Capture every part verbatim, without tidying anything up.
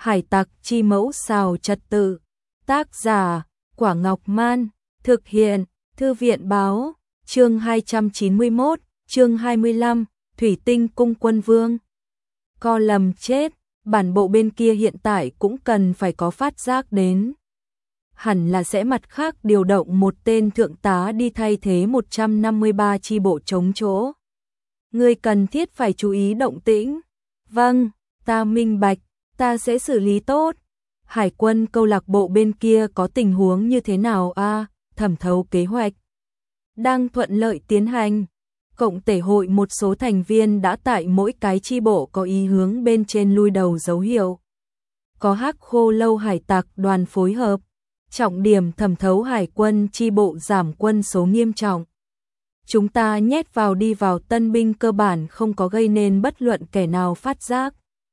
Hải tặc chi mẫu xào trật tự. Tác giả Quả Ngọc Man. Thực hiện Thư viện Báo. Chương hai trăm chín mươi mốt, chương hai mươi lăm, Thủy Tinh Cung Quân Vương. Co lầm chết, bản bộ bên kia hiện tại cũng cần phải có phát giác đến. Hẳn là sẽ mặt khác điều động một tên thượng tá đi thay thế một trăm năm mươi ba chi bộ trống chỗ. Ngươi cần thiết phải chú ý động tĩnh. Vâng, ta minh bạch, ta sẽ xử lý tốt. Hải quân câu lạc bộ bên kia có tình huống như thế nào a? À, thẩm thấu kế hoạch đang thuận lợi tiến hành. Cộng thể hội một số thành viên đã tại mỗi cái chi bộ có ý hướng bên trên lui đầu dấu hiệu. Có Hắc Khô Lâu hải tặc đoàn phối hợp, trọng điểm thẩm thấu hải quân chi bộ giảm quân số nghiêm trọng. Chúng ta nhét vào đi vào tân binh cơ bản không có gây nên bất luận kẻ nào phát giác.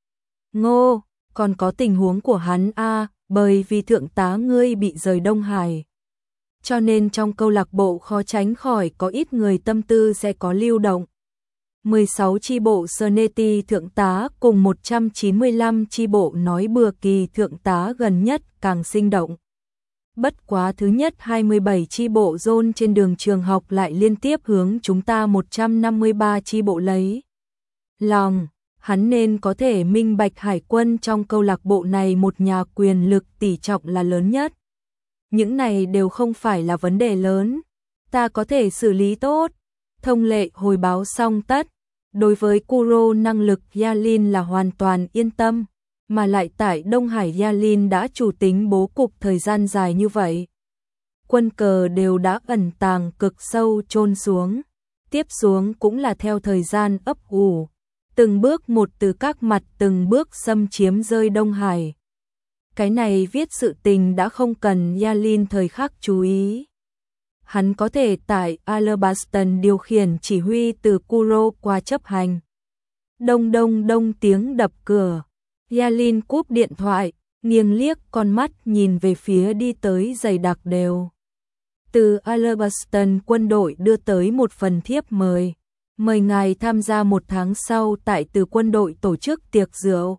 Ngô, còn có tình huống của hắn a, à, bởi vì thượng tá ngươi bị rời Đông Hải. Cho nên trong câu lạc bộ khó tránh khỏi có ít người tâm tư sẽ có lưu động. mười sáu chi bộ Sneti thượng tá cùng một trăm chín mươi lăm chi bộ nói bừa kỳ thượng tá gần nhất càng sinh động. Bất quá thứ nhất hai mươi bảy chi bộ zone trên đường trường học lại liên tiếp hướng chúng ta một trăm năm mươi ba chi bộ lấy lòng. Hắn nên có thể minh bạch hải quân trong câu lạc bộ này một nhà quyền lực tỷ trọng là lớn nhất. Những này đều không phải là vấn đề lớn, ta có thể xử lý tốt. Thông lệ hồi báo xong tất, đối với Kuro năng lực Yalin là hoàn toàn yên tâm, mà lại tại Đông Hải Yalin đã chủ tính bố cục thời gian dài như vậy. Quân cờ đều đã ẩn tàng cực sâu chôn xuống, tiếp xuống cũng là theo thời gian ấp ủ, từng bước một từ các mặt từng bước xâm chiếm rơi Đông Hải. Cái này viết sự tình đã không cần Yalin thời khắc chú ý. Hắn có thể tại Alabaston điều khiển chỉ huy từ Kuro qua chấp hành. Đông đông đông tiếng đập cửa. Yalin cúp điện thoại, nghiêng liếc con mắt nhìn về phía đi tới dày đặc đều. Từ Alabaston quân đội đưa tới một phần thiếp mời. Mời ngài tham gia một tháng sau tại từ quân đội tổ chức tiệc rượu.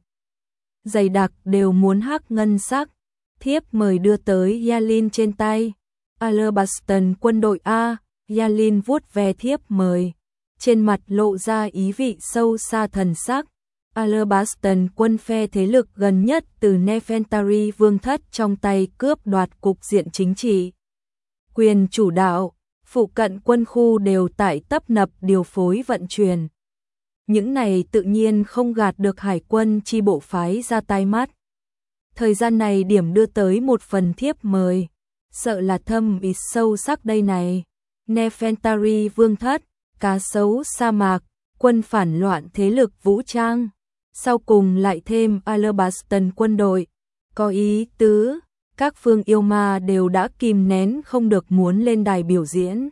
Dày đặc đều muốn hắc ngân sắc. Thiếp mời đưa tới Yalin trên tay. Alabaston quân đội A. Yalin vuốt ve thiếp mời. Trên mặt lộ ra ý vị sâu xa thần sắc. Alabaston quân phe thế lực gần nhất từ Nefertari vương thất trong tay cướp đoạt cục diện chính trị. Quyền chủ đạo, phụ cận quân khu đều tại tấp nập điều phối vận chuyển. Những này tự nhiên không gạt được hải quân chi bộ phái ra tai mắt. Thời gian này điểm đưa tới một phần thiếp mời, sợ là thâm ý sâu sắc đây này. Nefertari vương thất, cá sấu sa mạc, quân phản loạn thế lực vũ trang, sau cùng lại thêm Alabaston quân đội, có ý tứ, các phương yêu ma đều đã kìm nén không được muốn lên đài biểu diễn.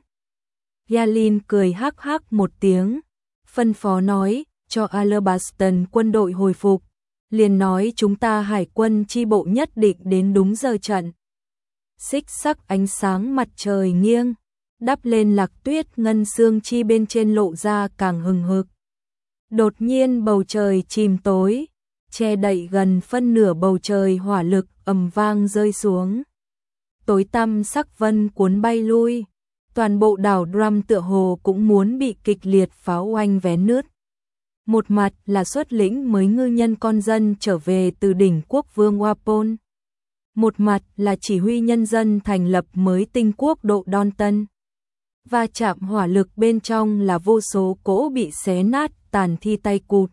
Yalin cười hắc hắc một tiếng, phân phó nói, cho Alabaston quân đội hồi phục, liền nói chúng ta hải quân chi bộ nhất định đến đúng giờ trận. Xích sắc ánh sáng mặt trời nghiêng, đắp lên lạc tuyết ngân xương chi bên trên lộ ra càng hừng hực. Đột nhiên bầu trời chìm tối, che đậy gần phân nửa bầu trời hỏa lực ầm vang rơi xuống. Tối tăm sắc vân cuốn bay lui, toàn bộ đảo Drum tựa hồ cũng muốn bị kịch liệt pháo oanh vén nứt. Một mặt là xuất lĩnh mới ngư nhân con dân trở về từ đỉnh quốc vương Wapon. Một mặt là chỉ huy nhân dân thành lập mới tinh quốc độ Donton. Và chạm hỏa lực bên trong là vô số cỗ bị xé nát tàn thi tay cụt.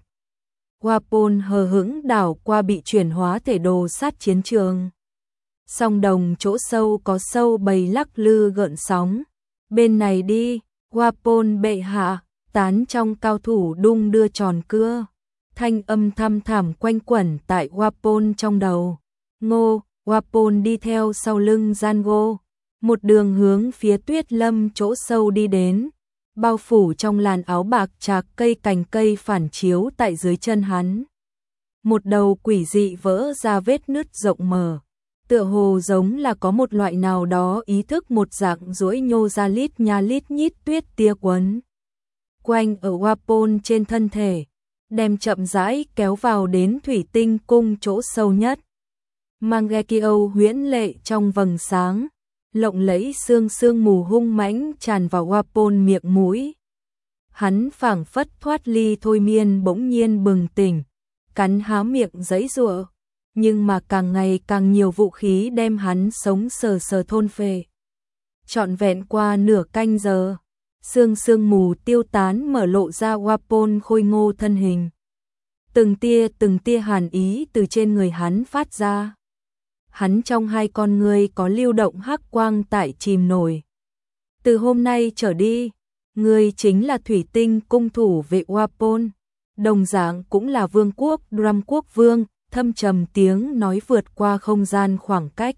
Wapon hờ hững đảo qua bị chuyển hóa thể đồ sát chiến trường. Song đồng chỗ sâu có sâu bầy lắc lư gợn sóng. Bên này đi, Wapon bệ hạ, tán trong cao thủ đung đưa tròn cưa. Thanh âm thăm thẳm quanh quẩn tại Wapon trong đầu. Ngô, Wapon đi theo sau lưng Django. Một đường hướng phía tuyết lâm chỗ sâu đi đến. Bao phủ trong làn áo bạc chạc cây cành cây phản chiếu tại dưới chân hắn. Một đầu quỷ dị vỡ ra vết nứt rộng mở. Tựa hồ giống là có một loại nào đó ý thức một dạng duỗi nhô ra lít nha lít nhít tuyết tia quấn quanh ở Wapon trên thân thể. đem chậm rãi kéo vào đến thủy tinh cung chỗ sâu nhất. Mangekyo huyễn lệ trong vầng sáng, lộng lẫy sương sương mù hung mãnh tràn vào Wapol miệng mũi. Hắn phảng phất thoát ly thôi miên bỗng nhiên bừng tỉnh, cắn há miệng giãy giụa, nhưng mà càng ngày càng nhiều vũ khí đem hắn sống sờ sờ thôn phệ. Trọn vẹn qua nửa canh giờ, sương sương mù tiêu tán mở lộ ra Wapol khôi ngô thân hình. Từng tia từng tia hàn ý từ trên người hắn phát ra. Hắn trong hai con ngươi có lưu động hắc quang tại chìm nổi. Từ hôm nay trở đi, ngươi chính là thủy tinh cung thủ vệ Wapol, đồng dạng cũng là vương quốc Drum quốc vương, thâm trầm tiếng nói vượt qua không gian khoảng cách.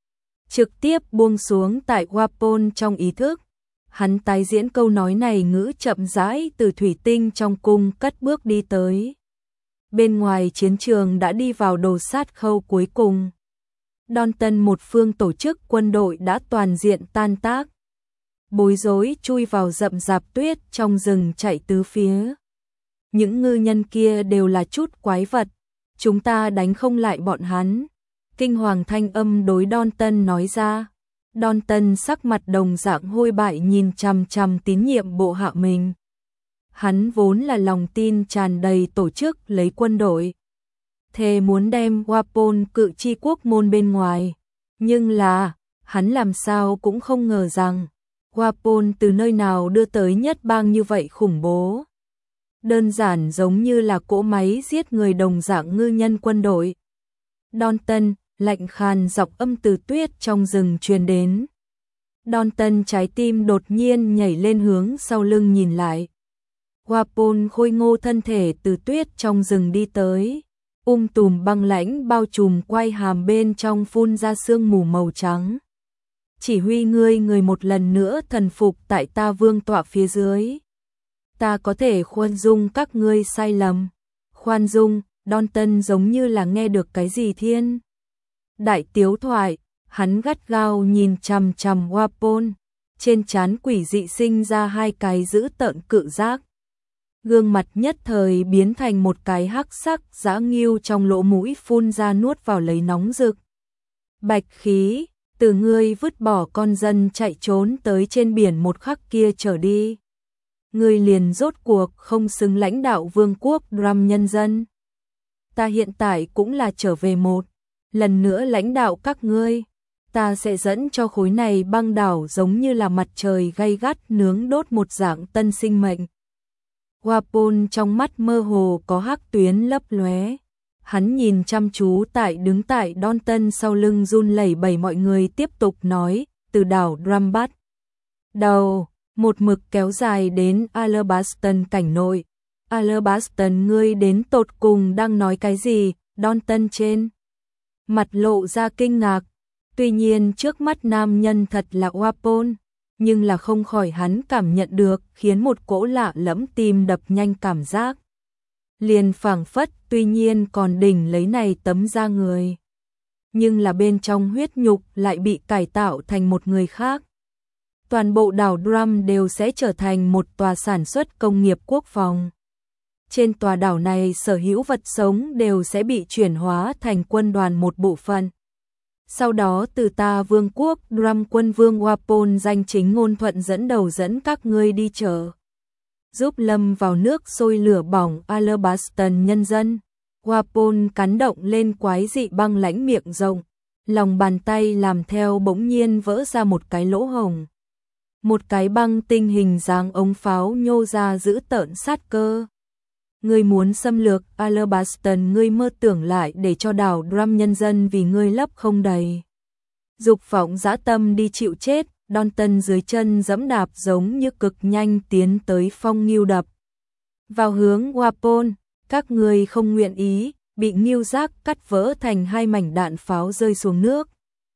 Trực tiếp buông xuống tại Wapol trong ý thức. Hắn tái diễn câu nói này ngữ chậm rãi từ thủy tinh trong cung cất bước đi tới. Bên ngoài chiến trường đã đi vào đồ sát khâu cuối cùng. Dalton một phương tổ chức quân đội đã toàn diện tan tác. Bối rối chui vào rậm rạp tuyết trong rừng chạy tứ phía. Những ngư nhân kia đều là chút quái vật, chúng ta đánh không lại bọn hắn. Kinh hoàng thanh âm đối Dalton nói ra. Dalton sắc mặt đồng dạng hôi bại nhìn chằm chằm tín nhiệm bộ hạ mình. Hắn vốn là lòng tin tràn đầy tổ chức lấy quân đội. Thề muốn đem Wapol cự chi quốc môn bên ngoài. Nhưng là, hắn làm sao cũng không ngờ rằng, Wapol từ nơi nào đưa tới nhất bang như vậy khủng bố. Đơn giản giống như là cỗ máy giết người đồng dạng ngư nhân quân đội. Dalton, lạnh khàn giọng âm từ tuyết trong rừng truyền đến. Dalton trái tim đột nhiên nhảy lên hướng sau lưng nhìn lại. Wapol khôi ngô thân thể từ tuyết trong rừng đi tới. Um tùm băng lãnh bao trùm quai hàm bên trong phun ra sương mù màu trắng. Chỉ huy ngươi người một lần nữa thần phục tại ta vương tọa phía dưới. Ta có thể khoan dung các ngươi sai lầm. Khoan dung, Dalton giống như là nghe được cái gì thiên đại tiếu thoại, hắn gắt gao nhìn chằm chằm Wapol, trên trán quỷ dị sinh ra hai cái dữ tợn cự giác. Gương mặt nhất thời biến thành một cái hắc sắc dã nghưu trong lỗ mũi phun ra nuốt vào lấy nóng rực. Bạch khí, từ ngươi vứt bỏ con dân chạy trốn tới trên biển một khắc kia trở đi. Ngươi liền rốt cuộc không xứng lãnh đạo vương quốc Drum nhân dân. Ta hiện tại cũng là trở về một lần nữa lãnh đạo các ngươi. Ta sẽ dẫn cho khối này băng đảo giống như là mặt trời gay gắt nướng đốt một dạng tân sinh mệnh. Wapol trong mắt mơ hồ có hắc tuyến lấp lóe. Hắn nhìn chăm chú tại đứng tại Dalton sau lưng run lẩy bẩy mọi người tiếp tục nói, từ đảo Drum bắt đầu, một mực kéo dài đến Alabaston cảnh nội. Alabaston ngươi đến tột cùng đang nói cái gì? Dalton trên mặt lộ ra kinh ngạc. Tuy nhiên trước mắt nam nhân thật là Wapol, nhưng là không khỏi hắn cảm nhận được khiến một cỗ lạ lẫm tim đập nhanh cảm giác. Liền phảng phất tuy nhiên còn đỉnh lấy này tấm da người. Nhưng là bên trong huyết nhục lại bị cải tạo thành một người khác. Toàn bộ đảo Drum đều sẽ trở thành một tòa sản xuất công nghiệp quốc phòng. Trên tòa đảo này sở hữu vật sống đều sẽ bị chuyển hóa thành quân đoàn một bộ phận. Sau đó từ ta vương quốc Drum quân vương Wapol danh chính ngôn thuận dẫn đầu dẫn các ngươi đi chợ. Giúp lâm vào nước sôi lửa bỏng Alabaston nhân dân. Wapol cắn động lên quái dị băng lãnh miệng rộng. Lòng bàn tay làm theo bỗng nhiên vỡ ra một cái lỗ hổng. Một cái băng tinh hình dáng ống pháo nhô ra giữ tợn sát cơ. Ngươi muốn xâm lược Alabaston, ngươi mơ tưởng lại để cho đảo Drum nhân dân vì ngươi lấp không đầy. Dục vọng dã tâm đi chịu chết, Dalton dưới chân giẫm đạp giống như cực nhanh tiến tới phong ngưu đập. Vào hướng Wapol, các ngươi không nguyện ý, bị ngưu giác cắt vỡ thành hai mảnh đạn pháo rơi xuống nước.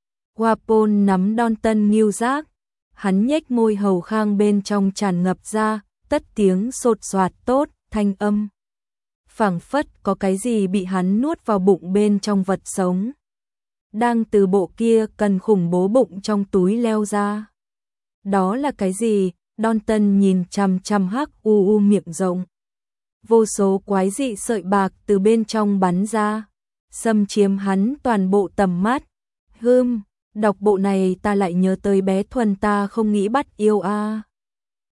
Wapol nắm Dalton ngưu giác, hắn nhếch môi hầu khang bên trong tràn ngập ra, tất tiếng sột soạt tốt, thanh âm. Phảng phất có cái gì bị hắn nuốt vào bụng bên trong vật sống. Đang từ bộ kia cần khủng bố bụng trong túi leo ra. Đó là cái gì? Dalton nhìn chằm chằm hắc u u miệng rộng. vô số quái dị sợi bạc từ bên trong bắn ra, xâm chiếm hắn toàn bộ tầm mắt. Hừm, đọc bộ này ta lại nhớ tới bé Thuần ta không nghĩ bắt yêu a.